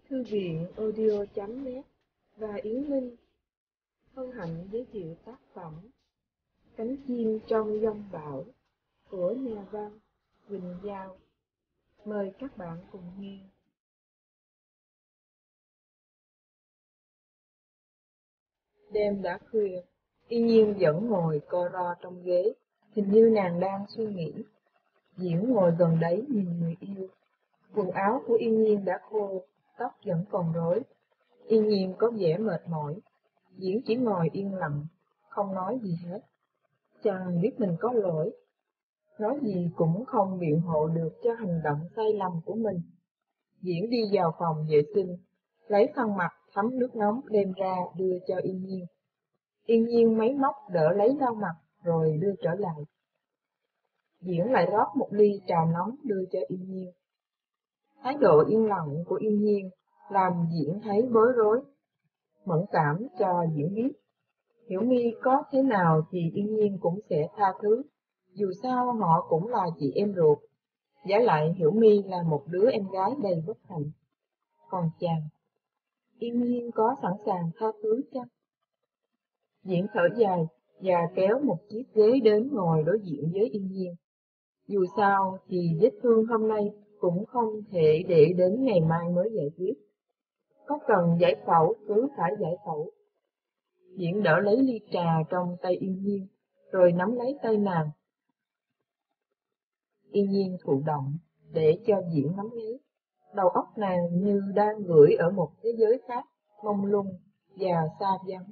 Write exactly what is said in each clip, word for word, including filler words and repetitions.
Thư viện audio chấm net và Yến Linh hân hạnh giới thiệu tác phẩm Cánh chim trong giông bão của nhà văn Quỳnh Giao. Mời các bạn cùng nghe. Đêm đã khuya, Yên Nhiên vẫn ngồi co ro trong ghế, hình như nàng đang suy nghĩ. Diễn ngồi gần đấy nhìn người yêu. Quần áo của Yên Nhiên đã khô, tóc vẫn còn rối. Yên Nhiên có vẻ mệt mỏi. Diễn chỉ ngồi yên lặng, không nói gì hết. Chàng biết mình có lỗi, nói gì cũng không biện hộ được cho hành động sai lầm của mình. Diễn đi vào phòng vệ sinh, lấy khăn mặt thấm nước nóng đem ra đưa cho Yên Nhiên. Yên Nhiên máy móc đỡ lấy lau mặt rồi đưa trở lại. Diễn lại rót một ly trà nóng đưa cho Yên Nhiên. Thái độ yên lặng của Yên Nhiên làm Diễn thấy bối rối, mẫn cảm cho Diễn biết. Hiểu My có thế nào thì Yên Nhiên cũng sẽ tha thứ, dù sao họ cũng là chị em ruột. Giả lại Hiểu My là một đứa em gái đầy bất hạnh. Còn chàng, Yên Nhiên có sẵn sàng tha thứ chăng? Diễn thở dài và kéo một chiếc ghế đến ngồi đối diện với Yên Nhiên. Dù sao thì vết thương hôm nay cũng không thể để đến ngày mai mới giải quyết. Có cần giải phẫu cứ phải giải phẫu. Diễn đỡ lấy ly trà trong tay Yên Nhiên, rồi nắm lấy tay nàng. Yên Nhiên thụ động, để cho Diễn nắm lấy. Đầu óc nàng như đang gửi ở một thế giới khác, mông lung và xa vắng.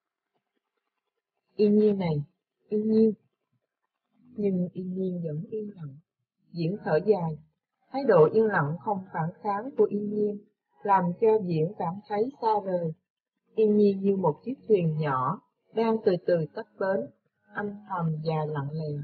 Yên Nhiên này, Yên Nhiên. Nhưng Yên Nhiên vẫn im lặng. Diễn thở dài. Thái độ yên lặng không phản kháng của Yên Nhiên làm cho Diễn cảm thấy xa rời. Yên Nhiên như một chiếc thuyền nhỏ đang từ từ tấp bến, âm thầm và lặng lẽ.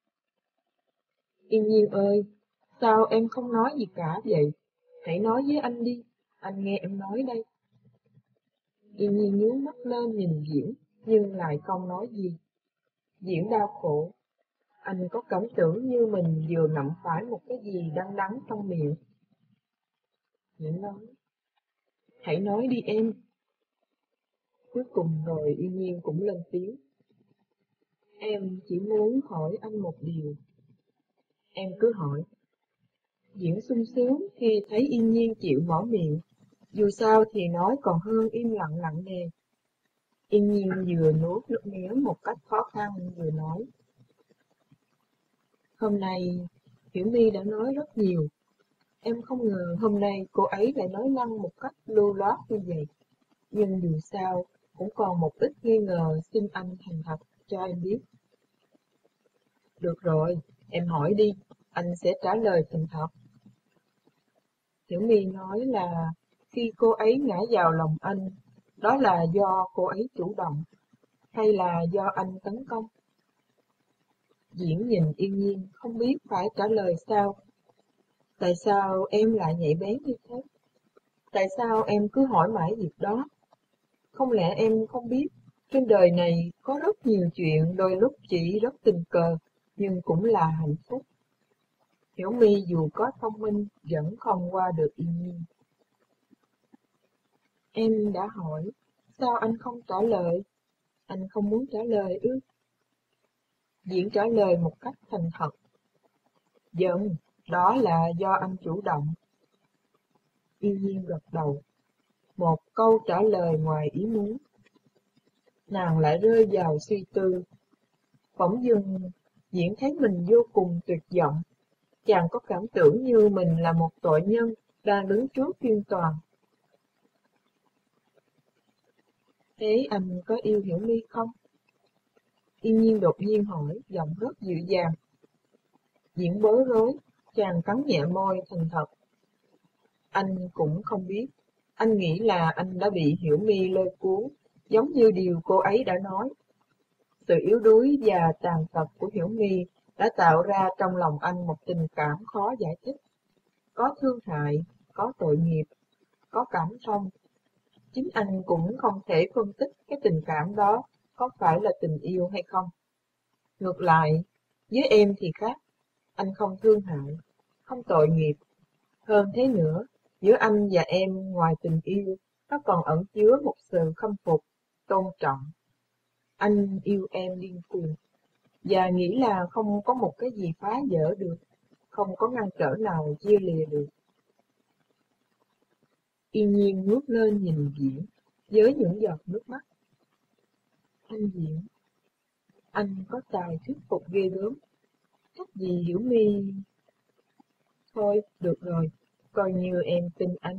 Yên Nhiên ơi, sao em không nói gì cả vậy? Hãy nói với anh đi, anh nghe em nói đây. Yên Nhiên nhướng mắt lên nhìn Diễn, nhưng lại không nói gì. Diễn đau khổ. Anh có cảm tưởng như mình vừa ngậm phải một cái gì đắng đắng trong miệng. Diễn nói, hãy nói đi em. Cuối cùng rồi Yên Nhiên cũng lên tiếng. Em chỉ muốn hỏi anh một điều. Em cứ hỏi. Diễn sung sướng khi thấy Yên Nhiên chịu mở miệng. Dù sao thì nói còn hơn im lặng nặng nề. Yên Nhiên vừa nuốt nước miếng một cách khó khăn vừa nói. Hôm nay Hiểu My đã nói rất nhiều. Em không ngờ hôm nay cô ấy lại nói năng một cách lưu loát như vậy. Nhưng dù sao cũng còn một ít nghi ngờ, xin anh thành thật cho em biết. Được rồi, em hỏi đi, anh sẽ trả lời thành thật. Hiểu My nói là khi cô ấy ngã vào lòng anh, đó là do cô ấy chủ động, hay là do anh tấn công? Diễn nhìn Yên Nhiên không biết phải trả lời sao. Tại sao em lại nhạy bén như thế? Tại sao em cứ hỏi mãi việc đó? Không lẽ em không biết, trên đời này có rất nhiều chuyện đôi lúc chỉ rất tình cờ, nhưng cũng là hạnh phúc. Hiểu My dù có thông minh vẫn không qua được Yên Nhiên. Em đã hỏi, sao anh không trả lời? Anh không muốn trả lời ư? Diễn trả lời một cách thành thật. Vâng, đó là do anh chủ động. Yên Nhiên gật đầu. Một câu trả lời ngoài ý muốn. Nàng lại rơi vào suy tư. Bỗng dưng, Diễn thấy mình vô cùng tuyệt vọng. Chàng có cảm tưởng như mình là một tội nhân đang đứng trước phiên tòa. Thế anh có yêu Hiểu My không? Yên Nhiên đột nhiên hỏi, giọng rất dịu dàng. Diễn bối rối, chàng cắn nhẹ môi thành thật. Anh cũng không biết. Anh nghĩ là anh đã bị Hiểu My lôi cuốn, giống như điều cô ấy đã nói. Sự yếu đuối và tàn tật của Hiểu My đã tạo ra trong lòng anh một tình cảm khó giải thích. Có thương hại, có tội nghiệp, có cảm thông. Chính anh cũng không thể phân tích cái tình cảm đó có phải là tình yêu hay không. Ngược lại, với em thì khác. Anh không thương hại, không tội nghiệp. Hơn thế nữa, Giữa anh và em ngoài tình yêu, nó còn ẩn chứa một sự khâm phục, tôn trọng. Anh yêu em điên cuồng, và nghĩ là không có một cái gì phá vỡ được, không có ngăn trở nào chia lìa được. Yên Nhiên ngước lên nhìn Diễn, với những giọt nước mắt. Anh Diễn, anh có tài thuyết phục ghê gớm, chắc gì Hiểu My. Thôi, được rồi, coi như em tin anh.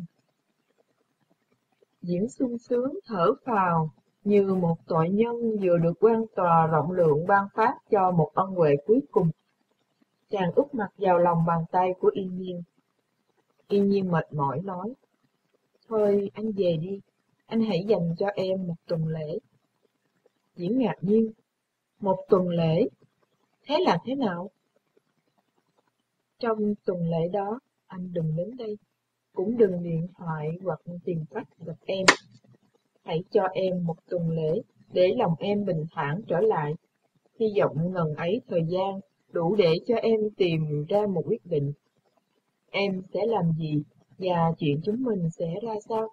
Diễn sung sướng thở phào, như một tội nhân vừa được quan tòa rộng lượng ban phát cho một ân huệ cuối cùng. Chàng úp mặt vào lòng bàn tay của Yên Nhiên. Yên Nhiên mệt mỏi nói, thôi anh về đi, anh hãy dành cho em một tuần lễ. Diễn ngạc nhiên, một tuần lễ, thế là thế nào? Trong tuần lễ đó, anh đừng đến đây, cũng đừng điện thoại hoặc tìm cách gặp em. Hãy cho em một tuần lễ để lòng em bình thản trở lại. Hy vọng ngần ấy thời gian đủ để cho em tìm ra một quyết định. Em sẽ làm gì và chuyện chúng mình sẽ ra sao?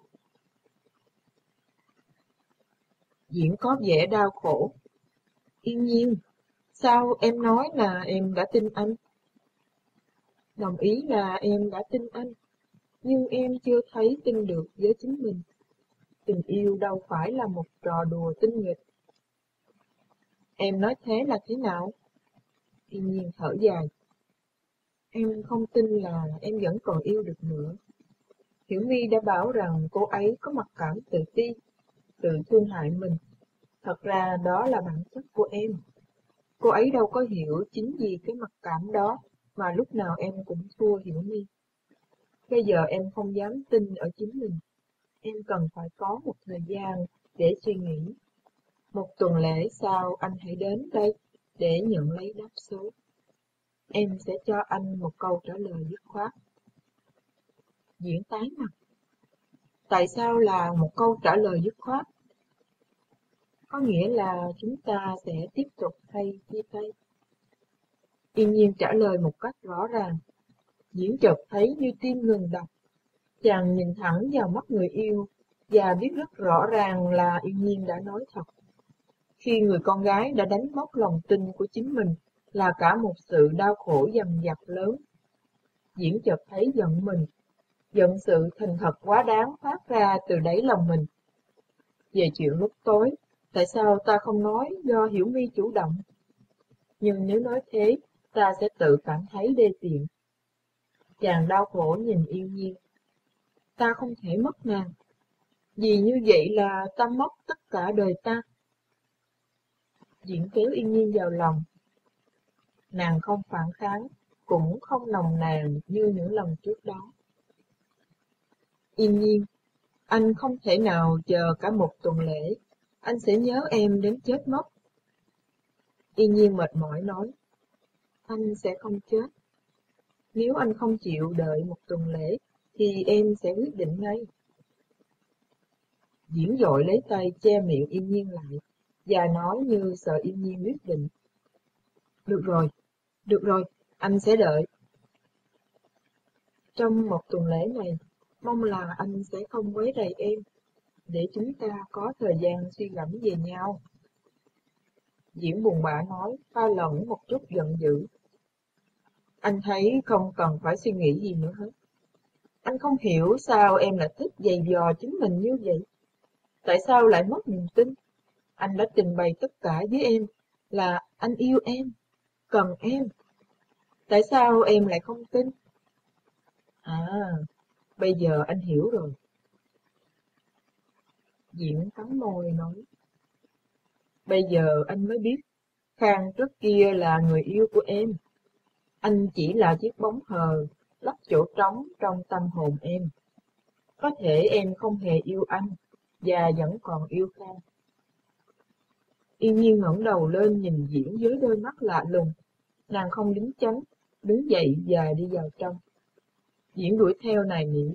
Diễn có vẻ đau khổ. Yên Nhiên, sao em nói là em đã tin anh? Đồng ý là em đã tin anh, nhưng em chưa thấy tin được với chính mình. Tình yêu đâu phải là một trò đùa tinh nghịch. Em nói thế là thế nào? Yên Nhiên thở dài. Em không tin là em vẫn còn yêu được nữa. Hiểu My đã bảo rằng cô ấy có mặc cảm tự ti, tự thương hại mình. Thật ra đó là bản chất của em. Cô ấy đâu có hiểu chính vì cái mặc cảm đó mà lúc nào em cũng thua Hiểu My. Bây giờ em không dám tin ở chính mình. Em cần phải có một thời gian để suy nghĩ. Một tuần lễ sau anh hãy đến đây để nhận lấy đáp số. Em sẽ cho anh một câu trả lời dứt khoát. Diễn tái mặt. Tại sao là một câu trả lời dứt khoát? Có nghĩa là chúng ta sẽ tiếp tục hay chia tay? Yên Nhiên trả lời một cách rõ ràng. Diễn chợt thấy như tim ngừng đập. Chàng nhìn thẳng vào mắt người yêu và biết rất rõ ràng là Yên Nhiên đã nói thật. Khi người con gái đã đánh mất lòng tin của chính mình là cả một sự đau khổ dằn vặt lớn. Diễn chợt thấy giận mình, giận sự thành thật quá đáng phát ra từ đáy lòng mình. Về chuyện lúc tối, tại sao ta không nói do Hiểu My chủ động? Nhưng nếu nói thế, ta sẽ tự cảm thấy đê tiện. Chàng đau khổ nhìn Yên Nhiên. Ta không thể mất nàng, vì như vậy là ta mất tất cả đời ta. Diễn kéo Yên Nhiên vào lòng. Nàng không phản kháng, cũng không nồng nàn như những lần trước đó. Yên Nhiên, anh không thể nào chờ cả một tuần lễ, anh sẽ nhớ em đến chết mất. Yên Nhiên mệt mỏi nói, anh sẽ không chết. Nếu anh không chịu đợi một tuần lễ, thì em sẽ quyết định ngay. Diễn dội lấy tay che miệng Yên Nhiên lại, và nói như sợ Yên Nhiên quyết định. Được rồi, được rồi, anh sẽ đợi. Trong một tuần lễ này, mong là anh sẽ không quấy rầy em, để chúng ta có thời gian suy gẫm về nhau. Diễn buồn bã nói, pha lẫn một chút giận dữ. Anh thấy không cần phải suy nghĩ gì nữa hết. Anh không hiểu sao em lại thích giày vò chính mình như vậy. Tại sao lại mất niềm tin? Anh đã trình bày tất cả với em là anh yêu em, cần em. Tại sao em lại không tin? À, bây giờ anh hiểu rồi. Diễn cắn môi nói. Bây giờ anh mới biết, Khang trước kia là người yêu của em. Anh chỉ là chiếc bóng hờ, lấp chỗ trống trong tâm hồn em. Có thể em không hề yêu anh, và vẫn còn yêu Khang. Yên Nhiên ngẩng đầu lên nhìn Diễn với đôi mắt lạ lùng. Nàng không đính chánh, đứng dậy và đi vào trong. Diễn đuổi theo nài nỉ.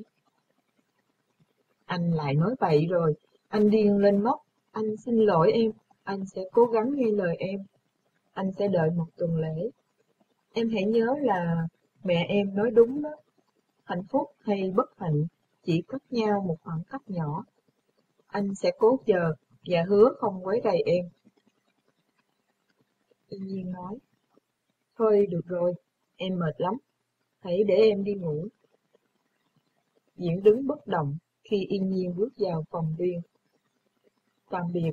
Anh lại nói bậy rồi, anh điên lên mất. Anh xin lỗi em, anh sẽ cố gắng nghe lời em. Anh sẽ đợi một tuần lễ. Em hãy nhớ là mẹ em nói đúng đó. Hạnh phúc hay bất hạnh chỉ cách nhau một khoảng cách nhỏ. Anh sẽ cố chờ và hứa không quấy rầy em. Yên Nhiên nói, thôi được rồi, em mệt lắm, hãy để em đi ngủ. Diễn đứng bất động khi Yên Nhiên bước vào phòng riêng. Tạm biệt.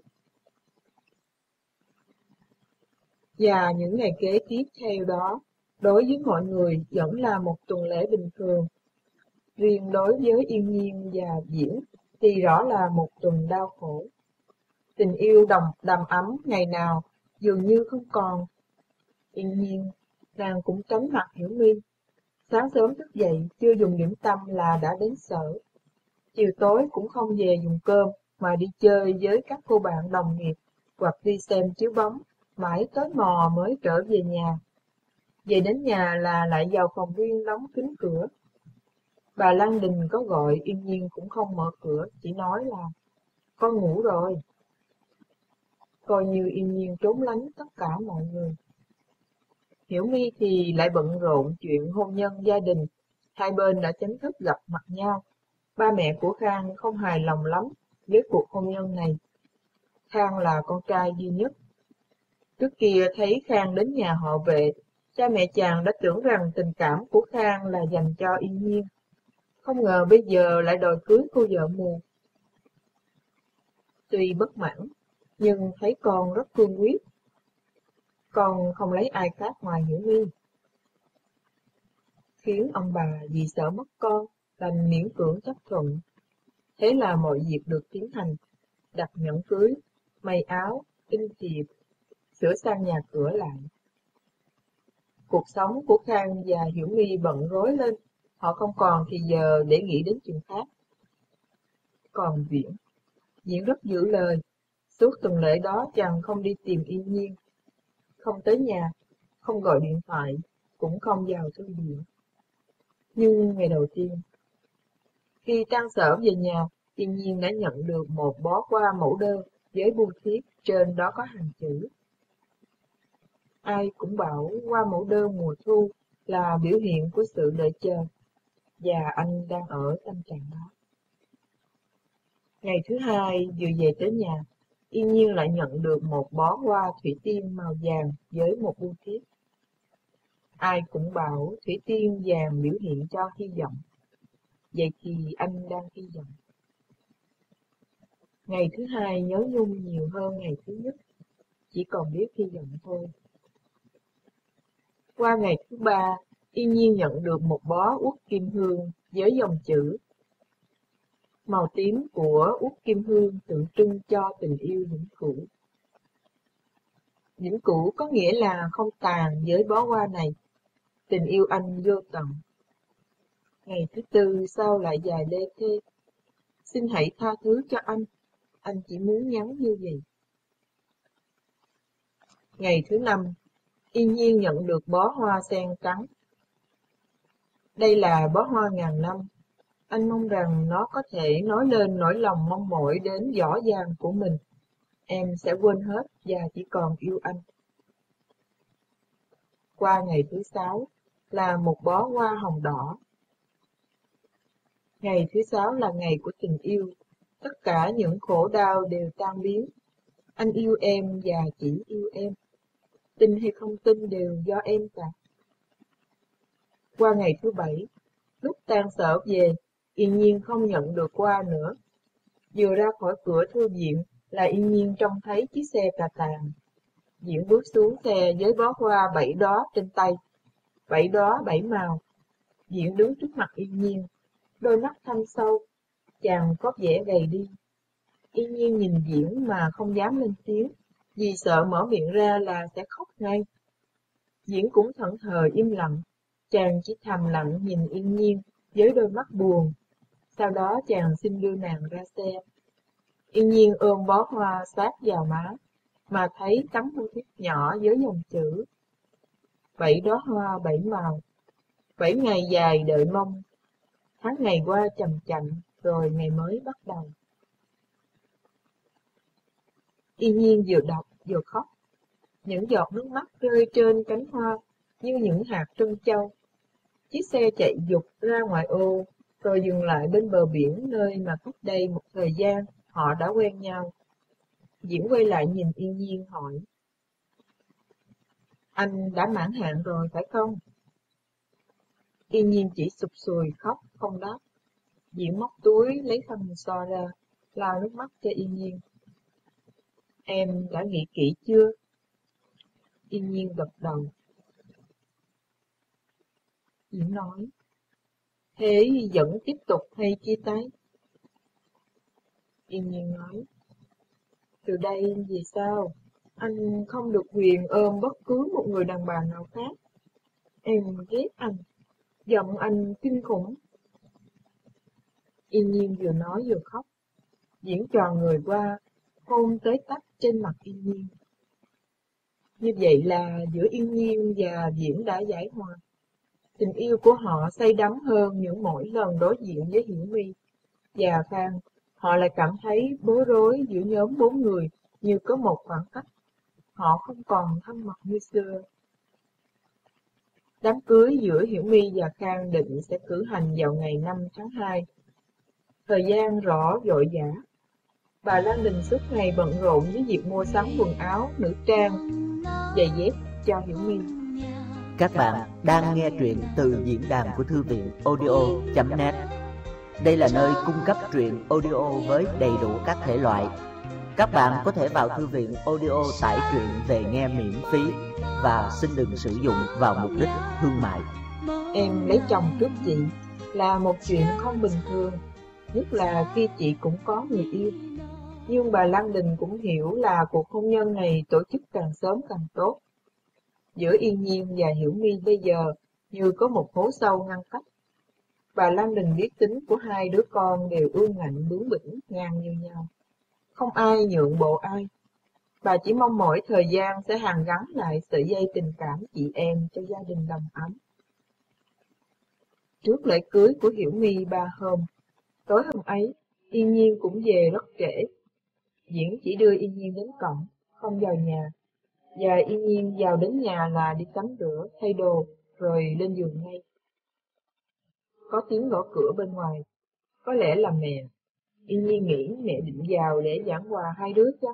Và những ngày kế tiếp theo đó, đối với mọi người vẫn là một tuần lễ bình thường. Riêng đối với Yên Nhiên và Diễn thì rõ là một tuần đau khổ. Tình yêu đồng đầm ấm ngày nào dường như không còn. Yên Nhiên, nàng cũng tránh mặt Hiểu My. Sáng sớm thức dậy chưa dùng điểm tâm là đã đến sở. Chiều tối cũng không về dùng cơm mà đi chơi với các cô bạn đồng nghiệp hoặc đi xem chiếu bóng, mãi tới mò mới trở về nhà. Về đến nhà là lại vào phòng riêng đóng kín cửa. Bà Lan Đình có gọi Yên Nhiên cũng không mở cửa, chỉ nói là con ngủ rồi. Coi như Yên Nhiên trốn lánh tất cả mọi người. Hiểu My thì lại bận rộn chuyện hôn nhân gia đình, hai bên đã chính thức gặp mặt nhau. Ba mẹ của Khang không hài lòng lắm với cuộc hôn nhân này. Khang là con trai duy nhất. Trước kia thấy Khang đến nhà họ Vệ, cha mẹ chàng đã tưởng rằng tình cảm của Khang là dành cho Yên Nhiên. Không ngờ bây giờ lại đòi cưới cô vợ mù. Tuy bất mãn, nhưng thấy con rất cương quyết. Con không lấy ai khác ngoài Hiểu My. Khiến ông bà vì sợ mất con, đành miễn cưỡng chấp thuận. Thế là mọi việc được tiến hành, đặt nhẫn cưới, may áo, in thiệp, sửa sang nhà cửa lại. Cuộc sống của Khang và Hiểu My bận rối lên, họ không còn thì giờ để nghĩ đến chuyện khác. Còn Viễn, Viễn rất giữ lời, suốt tuần lễ đó chàng không đi tìm Yên Nhiên, không tới nhà, không gọi điện thoại, cũng không vào thư viện. Nhưng ngày đầu tiên, khi tan sở về nhà, Yên Nhiên đã nhận được một bó hoa mẫu đơn với bưu thiếp trên đó có hàng chữ. Ai cũng bảo hoa mẫu đơn mùa thu là biểu hiện của sự đợi chờ, và anh đang ở tâm trạng đó. Ngày thứ hai vừa về tới nhà, Yên Nhiên lại nhận được một bó hoa thủy tiên màu vàng với một bưu thiếp. Ai cũng bảo thủy tiên vàng biểu hiện cho hy vọng. Vậy thì anh đang hy vọng. Ngày thứ hai nhớ nhung nhiều hơn ngày thứ nhất, chỉ còn biết hy vọng thôi. Qua ngày thứ ba, Yên Nhiên nhận được một bó uất kim hương với dòng chữ. Màu tím của uất kim hương tượng trưng cho tình yêu vĩnh cửu. Vĩnh cửu có nghĩa là không tàn với bó hoa này. Tình yêu anh vô tận. Ngày thứ tư sau lại dài lê thê. Xin hãy tha thứ cho anh. Anh chỉ muốn nhắn như vậy. Ngày thứ năm, Yên Nhiên nhận được bó hoa sen trắng. Đây là bó hoa ngàn năm. Anh mong rằng nó có thể nói lên nỗi lòng mong mỏi đến dõi dàng của mình. Em sẽ quên hết và chỉ còn yêu anh. Qua ngày thứ sáu là một bó hoa hồng đỏ. Ngày thứ sáu là ngày của tình yêu. Tất cả những khổ đau đều tan biến. Anh yêu em và chỉ yêu em. Tin hay không tin đều do em cả. Qua ngày thứ bảy, lúc tan sở về, Yên Nhiên không nhận được hoa nữa. Vừa ra khỏi cửa thư viện là Yên Nhiên trông thấy chiếc xe cà tàng. Diễn bước xuống xe với bó hoa bảy đóa trên tay. Bảy đóa bảy màu. Diễn đứng trước mặt Yên Nhiên. Đôi mắt thâm sâu, chàng có vẻ gầy đi. Yên Nhiên nhìn Diễn mà không dám lên tiếng, vì sợ mở miệng ra là sẽ khóc ngay. Diễn cũng thẫn thờ im lặng, chàng chỉ thầm lặng nhìn Yên Nhiên với đôi mắt buồn. Sau đó chàng xin đưa nàng ra xe. Yên Nhiên ôm bó hoa sát vào má, mà thấy tấm bưu thiếp nhỏ với dòng chữ. Bảy đóa hoa bảy màu, bảy ngày dài đợi mong. Tháng ngày qua chậm chậm, rồi ngày mới bắt đầu. Yên Nhiên vừa đọc vừa khóc. Những giọt nước mắt rơi trên cánh hoa như những hạt trân châu. Chiếc xe chạy dục ra ngoài ô, rồi dừng lại bên bờ biển nơi mà cách đây một thời gian họ đã quen nhau. Diễn quay lại nhìn Yên Nhiên hỏi: Anh đã mãn hạn rồi phải không? Yên Nhiên chỉ sụp sùi khóc không đáp. Diễn móc túi lấy khăn so ra, lau nước mắt cho Yên Nhiên. Em đã nghĩ kỹ chưa? Yên Nhiên gật đầu. Diễn nói: Thế vẫn tiếp tục hay chia tay? Yên Nhiên nói: Từ đây vì sao anh không được quyền ôm bất cứ một người đàn bà nào khác. Em ghét anh, giận anh kinh khủng. Yên Nhiên vừa nói vừa khóc. Diễn tròn người qua, hôn tới tấp trên mặt Yên Nhiên. Như vậy là giữa Yên Nhiên và Diễn đã giải hòa. Tình yêu của họ say đắm hơn những mỗi lần đối diện với Hiểu My và Khang. Họ lại cảm thấy bối rối giữa nhóm bốn người như có một khoảng cách. Họ không còn thân mật như xưa. Đám cưới giữa Hiểu My và Khang định sẽ cử hành vào ngày năm tháng hai. Thời gian rõ vội vã. Bà Lan Đình suốt ngày bận rộn với việc mua sắm quần áo, nữ trang, giày dép cho Hiểu My. Các bạn đang nghe truyện từ diễn đàn của thư viện audio chấm net. Đây là nơi cung cấp truyện audio với đầy đủ các thể loại. Các bạn có thể vào thư viện audio tải truyện về nghe miễn phí và xin đừng sử dụng vào mục đích thương mại. Em lấy chồng trước chị là một chuyện không bình thường, nhất là khi chị cũng có người yêu. Nhưng bà Lan Đình cũng hiểu là cuộc hôn nhân này tổ chức càng sớm càng tốt. Giữa Yên Nhiên và Hiểu My bây giờ như có một hố sâu ngăn cách. Bà Lan Đình biết tính của hai đứa con đều ương ngạnh bướng bỉnh ngang như nhau. Không ai nhượng bộ ai. Bà chỉ mong mỏi thời gian sẽ hàn gắn lại sợi dây tình cảm chị em cho gia đình đầm ấm. Trước lễ cưới của Hiểu My ba hôm, tối hôm ấy, Yên Nhiên cũng về rất trễ. Diễn chỉ đưa Yên Nhiên đến cổng, không vào nhà. Và Yên Nhiên vào đến nhà là đi tắm rửa, thay đồ, rồi lên giường ngay. Có tiếng gõ cửa bên ngoài, có lẽ là mẹ. Yên Nhiên nghĩ mẹ định vào để giảng hòa hai đứa chắc.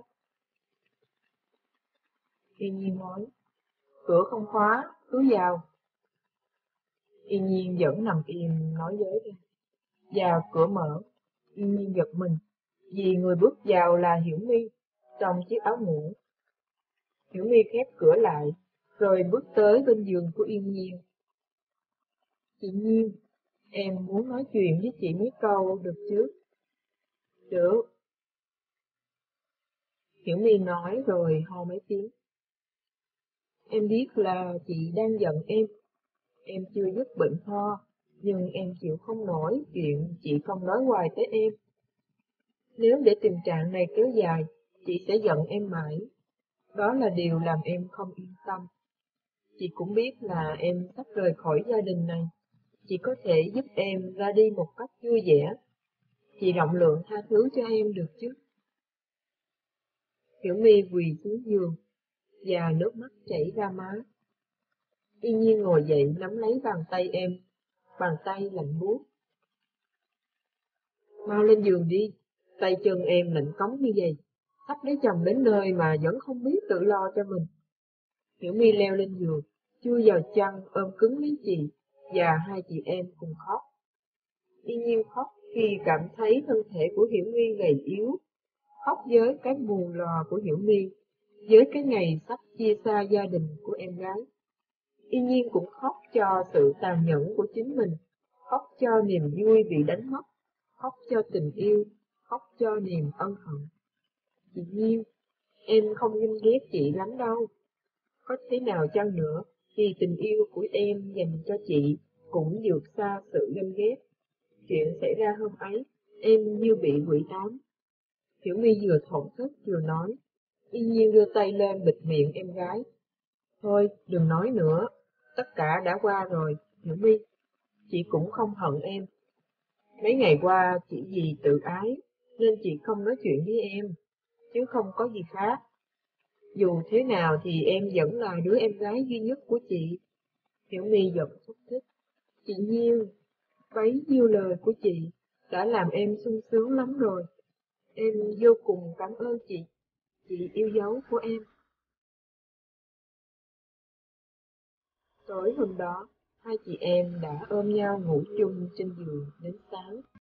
Yên Nhiên nói: Cửa không khóa, cứ vào. Yên Nhiên vẫn nằm im nói dối ra. Và cửa mở, Yên Nhiên giật mình, vì người bước vào là Hiểu My, trong chiếc áo ngủ. Hiểu My khép cửa lại, rồi bước tới bên giường của Yên Nhiên. Chị Nhiên, em muốn nói chuyện với chị mấy câu được chứ? Được. Hiểu My nói rồi ho mấy tiếng. Em biết là chị đang giận em. Em chưa dứt bệnh ho, nhưng em chịu không nổi chuyện chị không nói hoài tới em. Nếu để tình trạng này kéo dài, chị sẽ giận em mãi. Đó là điều làm em không yên tâm. Chị cũng biết là em sắp rời khỏi gia đình này. Chị có thể giúp em ra đi một cách vui vẻ. Chị rộng lượng tha thứ cho em được chứ? Hiểu My quỳ xuống giường, và nước mắt chảy ra má. Yên Nhiên ngồi dậy nắm lấy bàn tay em, bàn tay lạnh buốt. Mau lên giường đi, tay chân em lạnh cống như vậy. Sắp lấy chồng đến nơi mà vẫn không biết tự lo cho mình. Hiểu My leo lên giường, chui vào chăn ôm cứng lấy chị, và hai chị em cùng khóc. Yên Nhiên khóc khi cảm thấy thân thể của Hiểu My gầy yếu, khóc với cái buồn lò của Hiểu My, với cái ngày sắp chia xa gia đình của em gái. Yên Nhiên cũng khóc cho sự tàn nhẫn của chính mình, khóc cho niềm vui bị đánh mất, khóc cho tình yêu, khóc cho niềm ân hận. Chị Nhiên, em không ganh ghét chị lắm đâu. Có thế nào chăng nữa, thì tình yêu của em dành cho chị cũng vượt xa sự ganh ghét. Chuyện xảy ra hôm ấy, em như bị quỷ ám. Hiểu My vừa thổn thức vừa nói. Yên Nhiên đưa tay lên bịt miệng em gái. Thôi, đừng nói nữa, tất cả đã qua rồi, Hiểu My. Chị cũng không hận em. Mấy ngày qua chỉ vì tự ái, nên chị không nói chuyện với em, chứ không có gì khác. Dù thế nào thì em vẫn là đứa em gái duy nhất của chị. Hiểu My giận thúc thích. Chị Nhiên, Bấy nhiêu lời của chị đã làm em sung sướng lắm rồi. Em vô cùng cảm ơn chị, chị yêu dấu của em. Tối hôm đó, hai chị em đã ôm nhau ngủ chung trên giường đến sáng.